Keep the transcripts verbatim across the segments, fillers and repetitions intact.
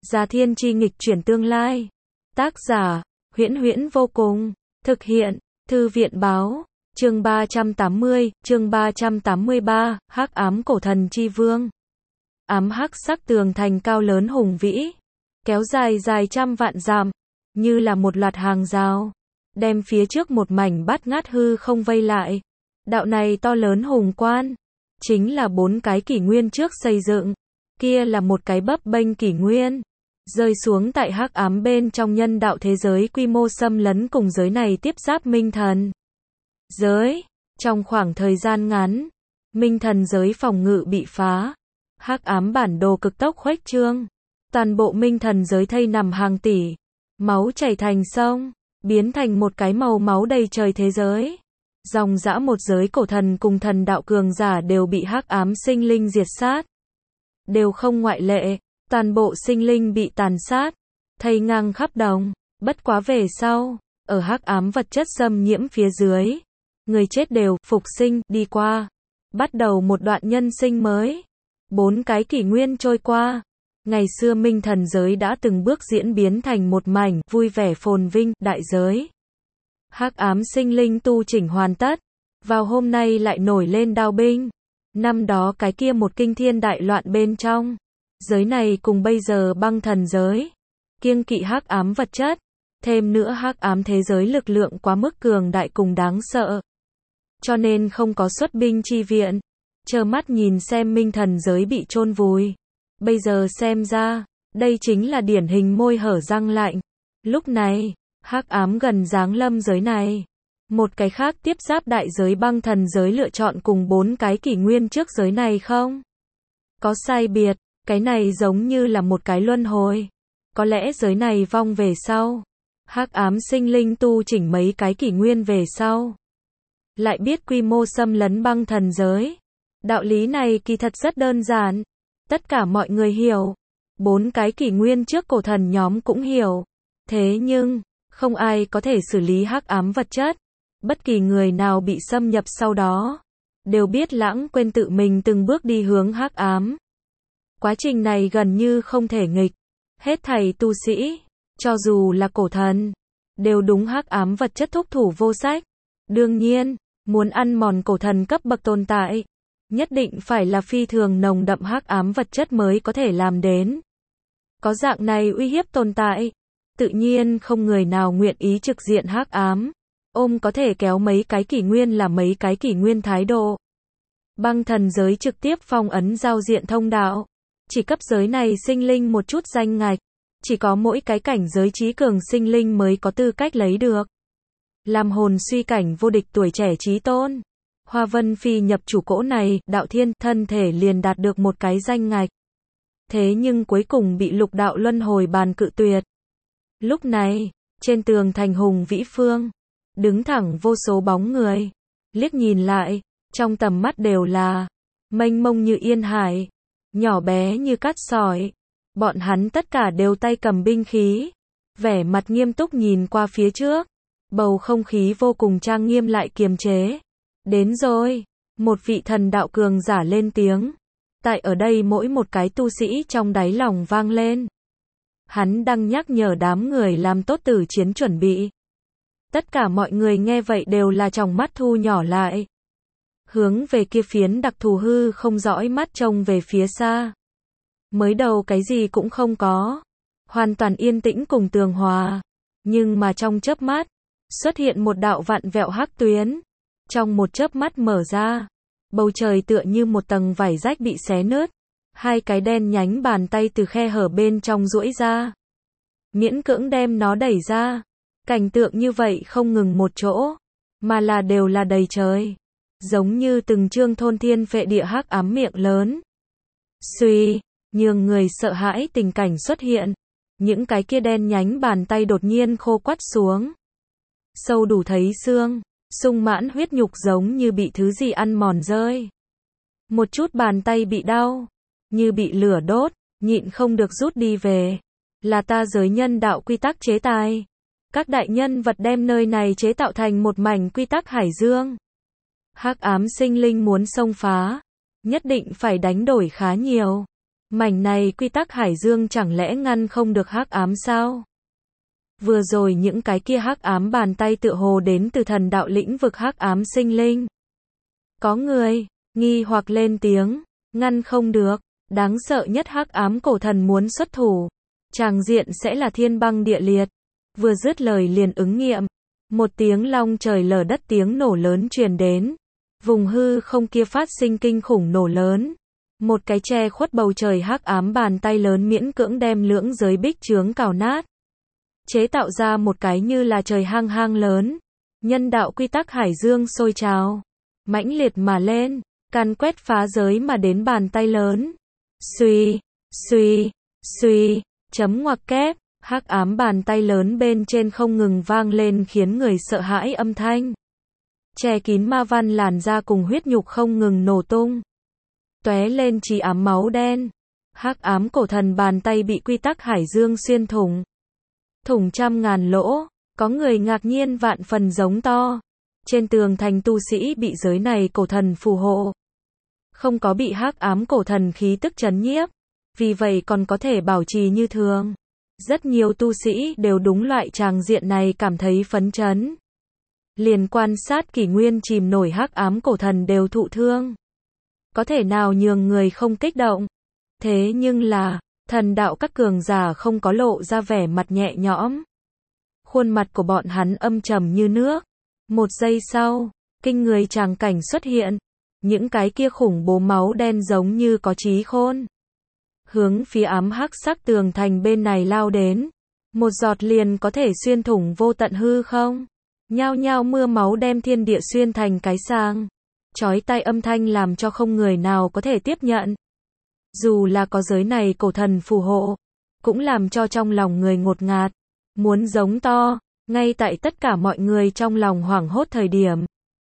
Già Thiên Chi nghịch chuyển tương lai. Tác giả, Huyễn Huyễn vô cùng. Thực hiện, Thư viện báo. Chương ba trăm tám mươi, chương ba trăm tám mươi ba, Hắc ám cổ thần chi vương. Ám hắc sắc tường thành cao lớn hùng vĩ, kéo dài dài trăm vạn dặm, như là một loạt hàng rào, đem phía trước một mảnh bát ngát hư không vây lại. Đạo này to lớn hùng quan, chính là bốn cái kỷ nguyên trước xây dựng, kia là một cái bấp bênh kỷ nguyên, rơi xuống tại hắc ám bên trong nhân đạo thế giới quy mô xâm lấn cùng giới này tiếp giáp minh thần giới. Trong khoảng thời gian ngắn, minh thần giới phòng ngự bị phá, hắc ám bản đồ cực tốc khuếch trương, toàn bộ minh thần giới thây nằm hàng tỷ, máu chảy thành sông, biến thành một cái màu máu đầy trời thế giới. Dòng dã một giới cổ thần cùng thần đạo cường giả đều bị hắc ám sinh linh diệt sát, đều không ngoại lệ, toàn bộ sinh linh bị tàn sát, thây ngang khắp đồng. Bất quá về sau, ở hắc ám vật chất xâm nhiễm phía dưới, người chết đều phục sinh đi qua, bắt đầu một đoạn nhân sinh mới. Bốn cái kỷ nguyên trôi qua, ngày xưa minh thần giới đã từng bước diễn biến thành một mảnh vui vẻ phồn vinh đại giới. Hắc ám sinh linh tu chỉnh hoàn tất, vào hôm nay lại nổi lên đao binh. Năm đó cái kia một kinh thiên đại loạn bên trong giới này cùng bây giờ băng thần giới, kiêng kỵ hắc ám vật chất, thêm nữa hắc ám thế giới lực lượng quá mức cường đại cùng đáng sợ, cho nên không có xuất binh chi viện, trơ mắt nhìn xem minh thần giới bị chôn vùi. Bây giờ xem ra, đây chính là điển hình môi hở răng lạnh. Lúc này, hắc ám gần giáng lâm giới này. Một cái khác tiếp giáp đại giới băng thần giới lựa chọn cùng bốn cái kỷ nguyên trước giới này không có sai biệt, cái này giống như là một cái luân hồi. Có lẽ giới này vong về sau, hắc ám sinh linh tu chỉnh mấy cái kỷ nguyên về sau, lại biết quy mô xâm lấn băng thần giới. Đạo lý này kỳ thật rất đơn giản, tất cả mọi người hiểu, bốn cái kỷ nguyên trước cổ thần nhóm cũng hiểu. Thế nhưng, không ai có thể xử lý hắc ám vật chất. Bất kỳ người nào bị xâm nhập sau đó, đều biết lãng quên tự mình từng bước đi hướng hắc ám. Quá trình này gần như không thể nghịch. Hết thảy tu sĩ, cho dù là cổ thần, đều đúng hắc ám vật chất thúc thủ vô sách. Đương nhiên, muốn ăn mòn cổ thần cấp bậc tồn tại, nhất định phải là phi thường nồng đậm hắc ám vật chất mới có thể làm đến. Có dạng này uy hiếp tồn tại, tự nhiên không người nào nguyện ý trực diện hắc ám, ôm có thể kéo mấy cái kỷ nguyên là mấy cái kỷ nguyên thái độ. Băng thần giới trực tiếp phong ấn giao diện thông đạo, chỉ cấp giới này sinh linh một chút danh ngạch, chỉ có mỗi cái cảnh giới trí cường sinh linh mới có tư cách lấy được. Làm hồn suy cảnh vô địch tuổi trẻ trí tôn, Hoa Vân Phi nhập chủ cỗ này, đạo thiên thân thể liền đạt được một cái danh ngạch. Thế nhưng cuối cùng bị lục đạo luân hồi bàn cự tuyệt. Lúc này, trên tường thành hùng vĩ phương, đứng thẳng vô số bóng người, liếc nhìn lại, trong tầm mắt đều là mênh mông như yên hải, nhỏ bé như cát sỏi. Bọn hắn tất cả đều tay cầm binh khí, vẻ mặt nghiêm túc nhìn qua phía trước, bầu không khí vô cùng trang nghiêm lại kiềm chế. Đến rồi, một vị thần đạo cường giả lên tiếng, tại ở đây mỗi một cái tu sĩ trong đáy lòng vang lên. Hắn đang nhắc nhở đám người làm tốt tử chiến chuẩn bị. Tất cả mọi người nghe vậy đều là tròng mắt thu nhỏ lại, hướng về kia phiến đặc thù hư không dõi mắt trông về phía xa. Mới đầu cái gì cũng không có, hoàn toàn yên tĩnh cùng tường hòa, nhưng mà trong chớp mắt, xuất hiện một đạo vặn vẹo hắc tuyến, trong một chớp mắt mở ra, bầu trời tựa như một tầng vải rách bị xé nứt, hai cái đen nhánh bàn tay từ khe hở bên trong duỗi ra, miễn cưỡng đem nó đẩy ra. Cảnh tượng như vậy không ngừng một chỗ, mà là đều là đầy trời, giống như từng chương thôn thiên phệ địa hắc ám miệng lớn. Suy, nhường người sợ hãi tình cảnh xuất hiện, những cái kia đen nhánh bàn tay đột nhiên khô quắt xuống, sâu đủ thấy xương, sung mãn huyết nhục giống như bị thứ gì ăn mòn rơi. Một chút bàn tay bị đau, như bị lửa đốt, nhịn không được rút đi về. Là ta giới nhân đạo quy tắc chế tài. Các đại nhân vật đem nơi này chế tạo thành một mảnh quy tắc hải dương. Hắc ám sinh linh muốn xông phá, nhất định phải đánh đổi khá nhiều. Mảnh này quy tắc hải dương chẳng lẽ ngăn không được hắc ám sao? Vừa rồi những cái kia hắc ám bàn tay tựa hồ đến từ thần đạo lĩnh vực hắc ám sinh linh. Có người nghi hoặc lên tiếng, ngăn không được, đáng sợ nhất hắc ám cổ thần muốn xuất thủ, tràng diện sẽ là thiên băng địa liệt. Vừa dứt lời liền ứng nghiệm, một tiếng long trời lở đất tiếng nổ lớn truyền đến, vùng hư không kia phát sinh kinh khủng nổ lớn. Một cái che khuất bầu trời hắc ám bàn tay lớn miễn cưỡng đem lưỡng giới bích chướng cào nát, chế tạo ra một cái như là trời hang hang lớn. Nhân đạo quy tắc hải dương sôi trào, mãnh liệt mà lên, càn quét phá giới mà đến bàn tay lớn. Suy, suy, suy, chấm ngoặc kép, hắc ám bàn tay lớn bên trên không ngừng vang lên khiến người sợ hãi âm thanh. Che kín ma văn làn da cùng huyết nhục không ngừng nổ tung, tóe lên chỉ ám máu đen. Hắc ám cổ thần bàn tay bị quy tắc hải dương xuyên thủng, thủng trăm ngàn lỗ. Có người ngạc nhiên vạn phần giống to. Trên tường thành tu sĩ bị giới này cổ thần phù hộ, không có bị hắc ám cổ thần khí tức chấn nhiếp, vì vậy còn có thể bảo trì như thường. Rất nhiều tu sĩ đều đúng loại tràng diện này cảm thấy phấn chấn. Liền quan sát kỷ nguyên chìm nổi hắc ám cổ thần đều thụ thương, có thể nào nhường người không kích động. Thế nhưng là, thần đạo các cường giả không có lộ ra vẻ mặt nhẹ nhõm. Khuôn mặt của bọn hắn âm trầm như nước. Một giây sau, kinh người tràng cảnh xuất hiện. Những cái kia khủng bố máu đen giống như có trí khôn, hướng phía ám hắc sắc tường thành bên này lao đến. Một giọt liền có thể xuyên thủng vô tận hư không. Nhao nhao mưa máu đem thiên địa xuyên thành cái sang. Chói tai âm thanh làm cho không người nào có thể tiếp nhận. Dù là có giới này cổ thần phù hộ, cũng làm cho trong lòng người ngột ngạt, muốn giống to. Ngay tại tất cả mọi người trong lòng hoảng hốt thời điểm,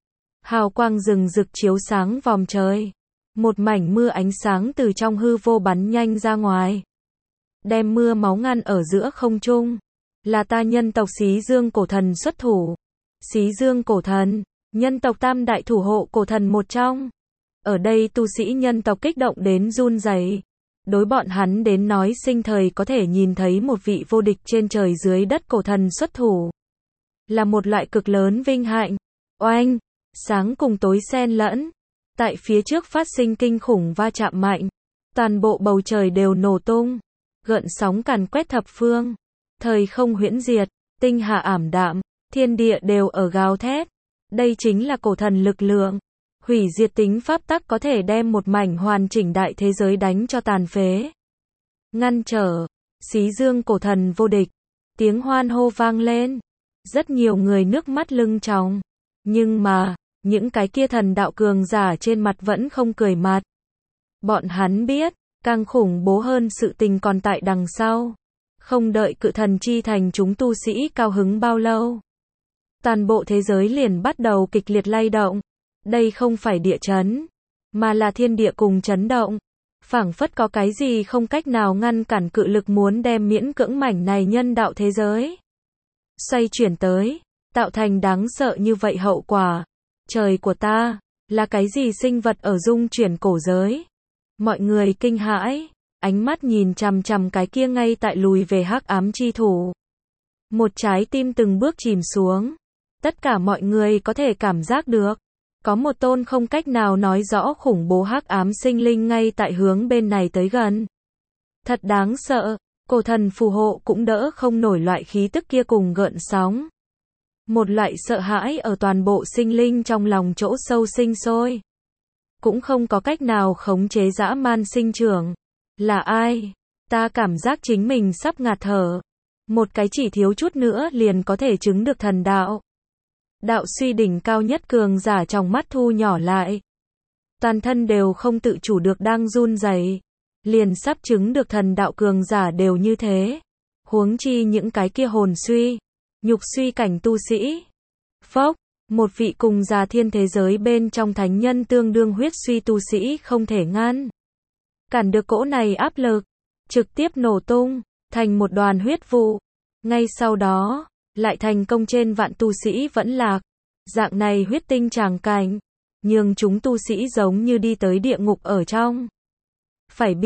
hào quang rừng rực chiếu sáng vòm trời. Một mảnh mưa ánh sáng từ trong hư vô bắn nhanh ra ngoài, đem mưa máu ngăn ở giữa không trung. Là ta nhân tộc Xí Dương cổ thần xuất thủ. Xí Dương cổ thần, nhân tộc tam đại thủ hộ cổ thần một trong. Ở đây tu sĩ nhân tộc kích động đến run rẩy. Đối bọn hắn đến nói sinh thời có thể nhìn thấy một vị vô địch trên trời dưới đất cổ thần xuất thủ, là một loại cực lớn vinh hạnh. Oanh, sáng cùng tối xen lẫn, tại phía trước phát sinh kinh khủng va chạm mạnh, toàn bộ bầu trời đều nổ tung, gợn sóng càn quét thập phương, thời không huyễn diệt, tinh hà ảm đạm, thiên địa đều ở gào thét. Đây chính là cổ thần lực lượng, hủy diệt tính pháp tắc có thể đem một mảnh hoàn chỉnh đại thế giới đánh cho tàn phế. Ngăn trở, Xí Dương cổ thần vô địch, tiếng hoan hô vang lên, rất nhiều người nước mắt lưng tròng, nhưng mà, những cái kia thần đạo cường giả trên mặt vẫn không cười mặt. Bọn hắn biết, càng khủng bố hơn sự tình còn tại đằng sau. Không đợi cự thần chi thành chúng tu sĩ cao hứng bao lâu, toàn bộ thế giới liền bắt đầu kịch liệt lay động. Đây không phải địa chấn, mà là thiên địa cùng chấn động. Phảng phất có cái gì không cách nào ngăn cản cự lực muốn đem miễn cưỡng mảnh này nhân đạo thế giới xoay chuyển tới, tạo thành đáng sợ như vậy hậu quả. Trời của ta, là cái gì sinh vật ở dung chuyển cổ giới? Mọi người kinh hãi, ánh mắt nhìn chằm chằm cái kia ngay tại lùi về hắc ám chi thủ. Một trái tim từng bước chìm xuống. Tất cả mọi người có thể cảm giác được, có một tôn không cách nào nói rõ khủng bố hắc ám sinh linh ngay tại hướng bên này tới gần. Thật đáng sợ, cổ thần phù hộ cũng đỡ không nổi loại khí tức kia cùng gợn sóng. Một loại sợ hãi ở toàn bộ sinh linh trong lòng chỗ sâu sinh sôi. Cũng không có cách nào khống chế dã man sinh trưởng. Là ai? Ta cảm giác chính mình sắp ngạt thở. Một cái chỉ thiếu chút nữa liền có thể chứng được thần đạo. Đạo suy đỉnh cao nhất cường giả trong mắt thu nhỏ lại. Toàn thân đều không tự chủ được đang run rẩy. Liền sắp chứng được thần đạo cường giả đều như thế. Huống chi những cái kia hồn suy, nhục suy cảnh tu sĩ. Phốc, một vị cùng già thiên thế giới bên trong thánh nhân tương đương huyết suy tu sĩ không thể ngăn cản được cỗ này áp lực, trực tiếp nổ tung, thành một đoàn huyết vụ. Ngay sau đó, lại thành công trên vạn tu sĩ vẫn lạc. Dạng này huyết tinh tràng cảnh, nhường chúng tu sĩ giống như đi tới địa ngục ở trong. Phải biết,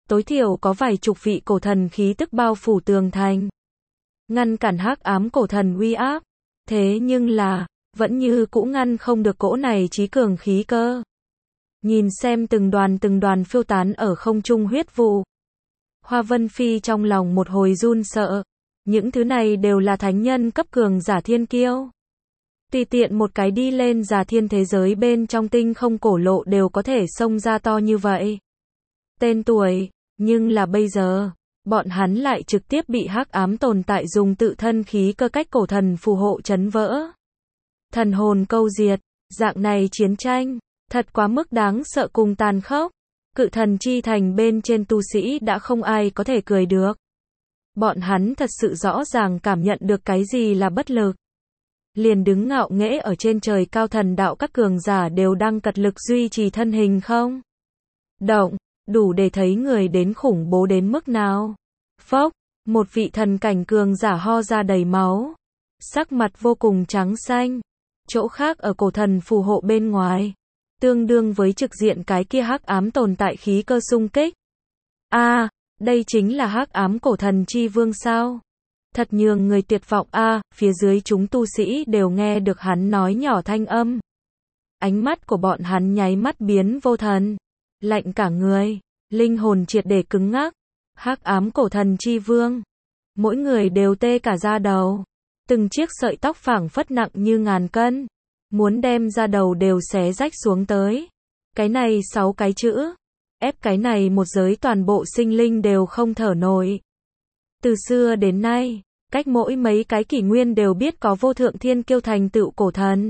tối thiểu có vài chục vị cổ thần khí tức bao phủ tường thành, ngăn cản hắc ám cổ thần uy áp. Thế nhưng là, vẫn như cũ ngăn không được cỗ này chí cường khí cơ. Nhìn xem từng đoàn từng đoàn phiêu tán ở không trung huyết vụ, Hoa Vân Phi trong lòng một hồi run sợ. Những thứ này đều là thánh nhân cấp cường giả thiên kiêu. Tùy tiện một cái đi lên giả thiên thế giới bên trong tinh không cổ lộ đều có thể xông ra to như vậy. Tên tuổi, nhưng là bây giờ, bọn hắn lại trực tiếp bị hắc ám tồn tại dùng tự thân khí cơ cách cổ thần phù hộ chấn vỡ. Thần hồn câu diệt, dạng này chiến tranh, thật quá mức đáng sợ cùng tàn khốc. Cự thần chi thành bên trên tu sĩ đã không ai có thể cười được. Bọn hắn thật sự rõ ràng cảm nhận được cái gì là bất lực. Liền đứng ngạo nghễ ở trên trời cao thần đạo các cường giả đều đang cật lực duy trì thân hình không động, đủ để thấy người đến khủng bố đến mức nào. Phốc, một vị thần cảnh cường giả ho ra đầy máu, sắc mặt vô cùng trắng xanh. Chỗ khác ở cổ thần phù hộ bên ngoài, tương đương với trực diện cái kia hắc ám tồn tại khí cơ xung kích. A, à, đây chính là hắc ám cổ thần chi vương sao? Thật nhường người tuyệt vọng a, à, phía dưới chúng tu sĩ đều nghe được hắn nói nhỏ thanh âm. Ánh mắt của bọn hắn nháy mắt biến vô thần, lạnh cả người, linh hồn triệt để cứng ngắc. Hắc ám cổ thần chi vương, mỗi người đều tê cả da đầu, từng chiếc sợi tóc phảng phất nặng như ngàn cân, muốn đem da đầu đều xé rách xuống tới. Cái này sáu cái chữ, ép cái này một giới toàn bộ sinh linh đều không thở nổi. Từ xưa đến nay, cách mỗi mấy cái kỷ nguyên đều biết có vô thượng thiên kiêu thành tựu cổ thần.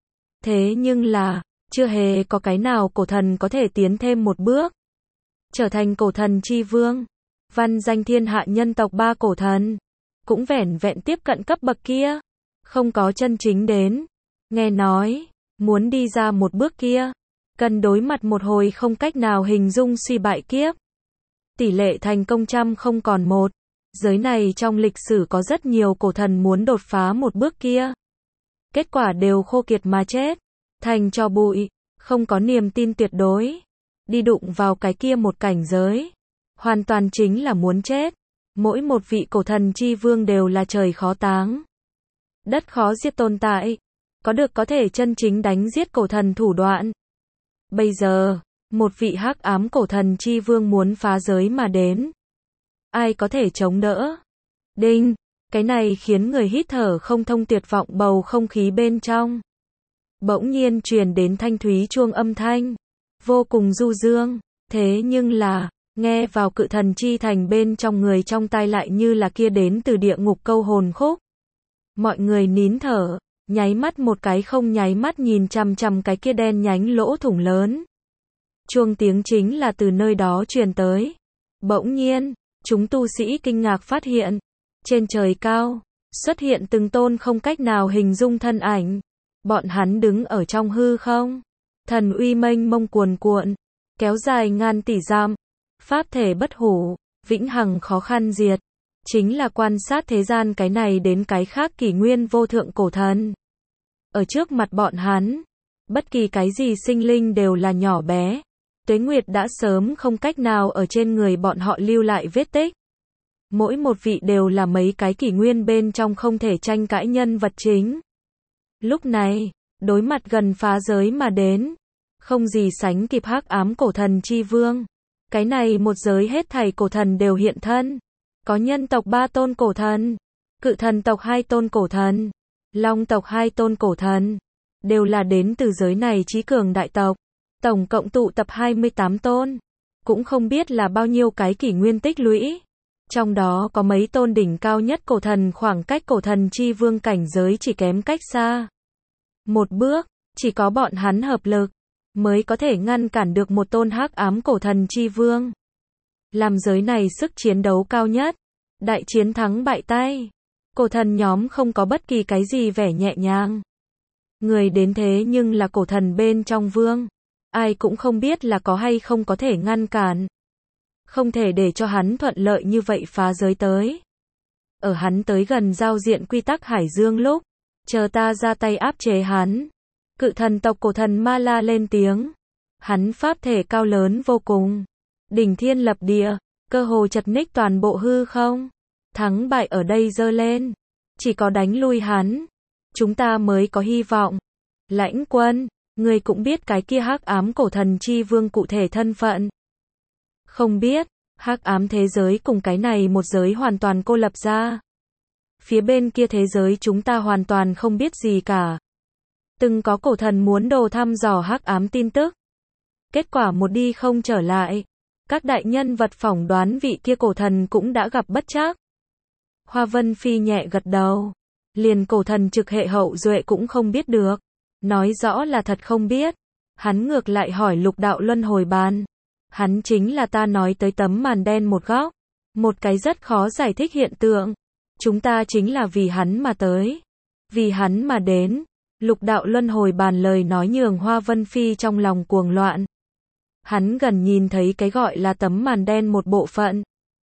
Thế nhưng là, chưa hề có cái nào cổ thần có thể tiến thêm một bước, trở thành cổ thần chi vương. Văn danh thiên hạ nhân tộc ba cổ thần, cũng vẻn vẹn tiếp cận cấp bậc kia, không có chân chính đến. Nghe nói, muốn đi ra một bước kia, cần đối mặt một hồi không cách nào hình dung suy bại kiếp. Tỷ lệ thành công trăm không còn một. Giới này trong lịch sử có rất nhiều cổ thần muốn đột phá một bước kia, kết quả đều khô kiệt mà chết, thành tro bụi, không có niềm tin tuyệt đối. Đi đụng vào cái kia một cảnh giới, hoàn toàn chính là muốn chết. Mỗi một vị cổ thần chi vương đều là trời khó táng, đất khó giết tồn tại, có được có thể chân chính đánh giết cổ thần thủ đoạn. Bây giờ, một vị hắc ám cổ thần chi vương muốn phá giới mà đến, ai có thể chống đỡ? Đinh, cái này khiến người hít thở không thông tuyệt vọng bầu không khí bên trong. Bỗng nhiên truyền đến thanh thúy chuông âm thanh, vô cùng du dương, thế nhưng là, nghe vào cự thần chi thành bên trong người trong tai lại như là kia đến từ địa ngục câu hồn khúc. Mọi người nín thở, nháy mắt một cái không nháy mắt nhìn chằm chằm cái kia đen nhánh lỗ thủng lớn. Chuông tiếng chính là từ nơi đó truyền tới. Bỗng nhiên, chúng tu sĩ kinh ngạc phát hiện, trên trời cao, xuất hiện từng tôn không cách nào hình dung thân ảnh. Bọn hắn đứng ở trong hư không, thần uy mênh mông cuồn cuộn, kéo dài ngàn tỷ dặm, pháp thể bất hủ, vĩnh hằng khó khăn diệt. Chính là quan sát thế gian cái này đến cái khác kỷ nguyên vô thượng cổ thần. Ở trước mặt bọn hắn, bất kỳ cái gì sinh linh đều là nhỏ bé. Tuế nguyệt đã sớm không cách nào ở trên người bọn họ lưu lại vết tích. Mỗi một vị đều là mấy cái kỷ nguyên bên trong không thể tranh cãi nhân vật chính. Lúc này, đối mặt gần phá giới mà đến, không gì sánh kịp hắc ám cổ thần chi vương. Cái này một giới hết thảy cổ thần đều hiện thân. Có nhân tộc ba tôn cổ thần, cự thần tộc hai tôn cổ thần, long tộc hai tôn cổ thần, đều là đến từ giới này chí cường đại tộc. Tổng cộng tụ tập hai mươi tám tôn, cũng không biết là bao nhiêu cái kỷ nguyên tích lũy. Trong đó có mấy tôn đỉnh cao nhất cổ thần khoảng cách cổ thần chi vương cảnh giới chỉ kém cách xa một bước, chỉ có bọn hắn hợp lực mới có thể ngăn cản được một tôn hắc ám cổ thần chi vương. Làm giới này sức chiến đấu cao nhất, đại chiến thắng bại tay. Cổ thần nhóm không có bất kỳ cái gì vẻ nhẹ nhàng. Người đến thế nhưng là cổ thần bên trong vương. Ai cũng không biết là có hay không có thể ngăn cản. Không thể để cho hắn thuận lợi như vậy phá giới tới. Ở hắn tới gần giao diện quy tắc hải dương lúc, chờ ta ra tay áp chế hắn. Cự thần tộc cổ thần Ma La lên tiếng. Hắn pháp thể cao lớn vô cùng, đỉnh thiên lập địa, cơ hồ chật ních toàn bộ hư không. Thắng bại ở đây giơ lên, chỉ có đánh lui hắn, chúng ta mới có hy vọng. Lãnh Quân, ngươi cũng biết cái kia hắc ám cổ thần chi vương cụ thể thân phận. Không biết, hắc ám thế giới cùng cái này một giới hoàn toàn cô lập ra. Phía bên kia thế giới chúng ta hoàn toàn không biết gì cả. Từng có cổ thần muốn đồ thăm dò hắc ám tin tức. Kết quả một đi không trở lại. Các đại nhân vật phỏng đoán vị kia cổ thần cũng đã gặp bất trắc. Hoa Vân Phi nhẹ gật đầu. Liền cổ thần trực hệ hậu duệ cũng không biết được. Nói rõ là thật không biết. Hắn ngược lại hỏi lục đạo luân hồi bàn. Hắn chính là ta nói tới tấm màn đen một góc. Một cái rất khó giải thích hiện tượng. Chúng ta chính là vì hắn mà tới. Vì hắn mà đến. Lục đạo luân hồi bàn lời nói nhường Hoa Vân Phi trong lòng cuồng loạn. Hắn gần nhìn thấy cái gọi là tấm màn đen một bộ phận.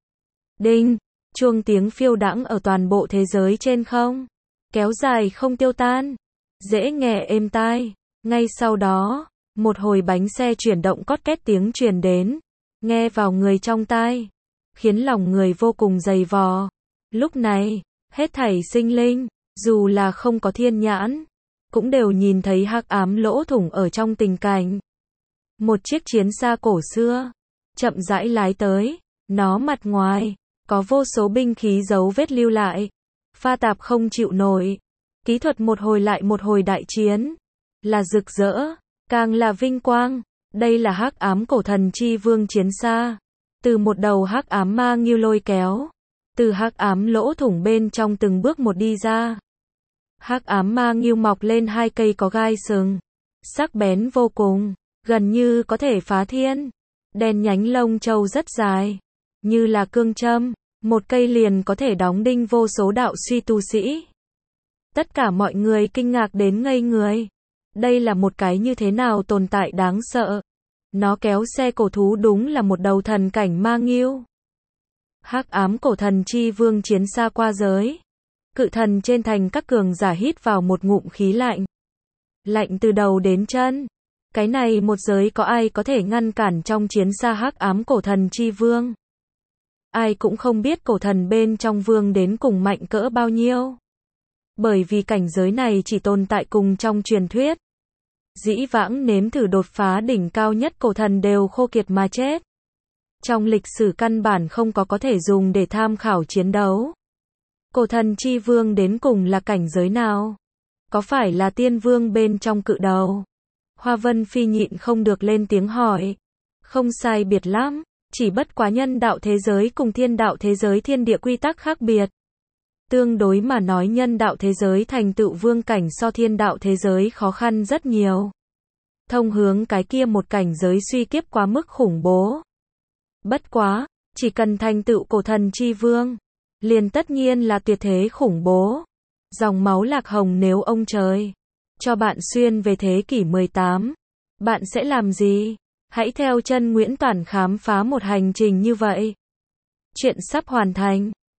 Đinh, chuông tiếng phiêu đãng ở toàn bộ thế giới trên không. Kéo dài không tiêu tan. Dễ nghe êm tai. Ngay sau đó, một hồi bánh xe chuyển động cót két tiếng truyền đến. Nghe vào người trong tai. Khiến lòng người vô cùng dày vò. Lúc này, hết thảy sinh linh, dù là không có thiên nhãn, cũng đều nhìn thấy hắc ám lỗ thủng ở trong tình cảnh. Một chiếc chiến xa cổ xưa, chậm rãi lái tới, nó mặt ngoài, có vô số binh khí dấu vết lưu lại, pha tạp không chịu nổi, kỹ thuật một hồi lại một hồi đại chiến, là rực rỡ, càng là vinh quang, đây là hắc ám cổ thần chi vương chiến xa, từ một đầu hắc ám ma nghiêu lôi kéo, từ hắc ám lỗ thủng bên trong từng bước một đi ra. Hắc ám ma nghiêu mọc lên hai cây có gai sừng, sắc bén vô cùng, gần như có thể phá thiên. Đen nhánh lông trâu rất dài, như là cương châm, một cây liền có thể đóng đinh vô số đạo suy tu sĩ. Tất cả mọi người kinh ngạc đến ngây người. Đây là một cái như thế nào tồn tại đáng sợ. Nó kéo xe cổ thú đúng là một đầu thần cảnh ma nghiêu. Hắc ám cổ thần chi vương chiến xa qua giới. Cự thần trên thành các cường giả hít vào một ngụm khí lạnh. Lạnh từ đầu đến chân. Cái này một giới có ai có thể ngăn cản trong chiến xa hắc ám cổ thần chi vương. Ai cũng không biết cổ thần bên trong vương đến cùng mạnh cỡ bao nhiêu. Bởi vì cảnh giới này chỉ tồn tại cùng trong truyền thuyết. Dĩ vãng nếm thử đột phá đỉnh cao nhất cổ thần đều khô kiệt mà chết. Trong lịch sử căn bản không có có thể dùng để tham khảo chiến đấu. Cổ thần chi vương đến cùng là cảnh giới nào? Có phải là tiên vương bên trong cự đầu? Hoa Vân Phi nhịn không được lên tiếng hỏi. Không sai biệt lắm, chỉ bất quá nhân đạo thế giới cùng thiên đạo thế giới thiên địa quy tắc khác biệt. Tương đối mà nói nhân đạo thế giới thành tựu vương cảnh so thiên đạo thế giới khó khăn rất nhiều. Thông hướng cái kia một cảnh giới suy kiếp quá mức khủng bố. Bất quá, chỉ cần thành tựu cổ thần chi vương, liền tất nhiên là tuyệt thế khủng bố. Dòng máu lạc hồng nếu ông trời cho bạn xuyên về thế kỷ mười tám, bạn sẽ làm gì? Hãy theo chân Nguyễn Toản khám phá một hành trình như vậy. Chuyện sắp hoàn thành.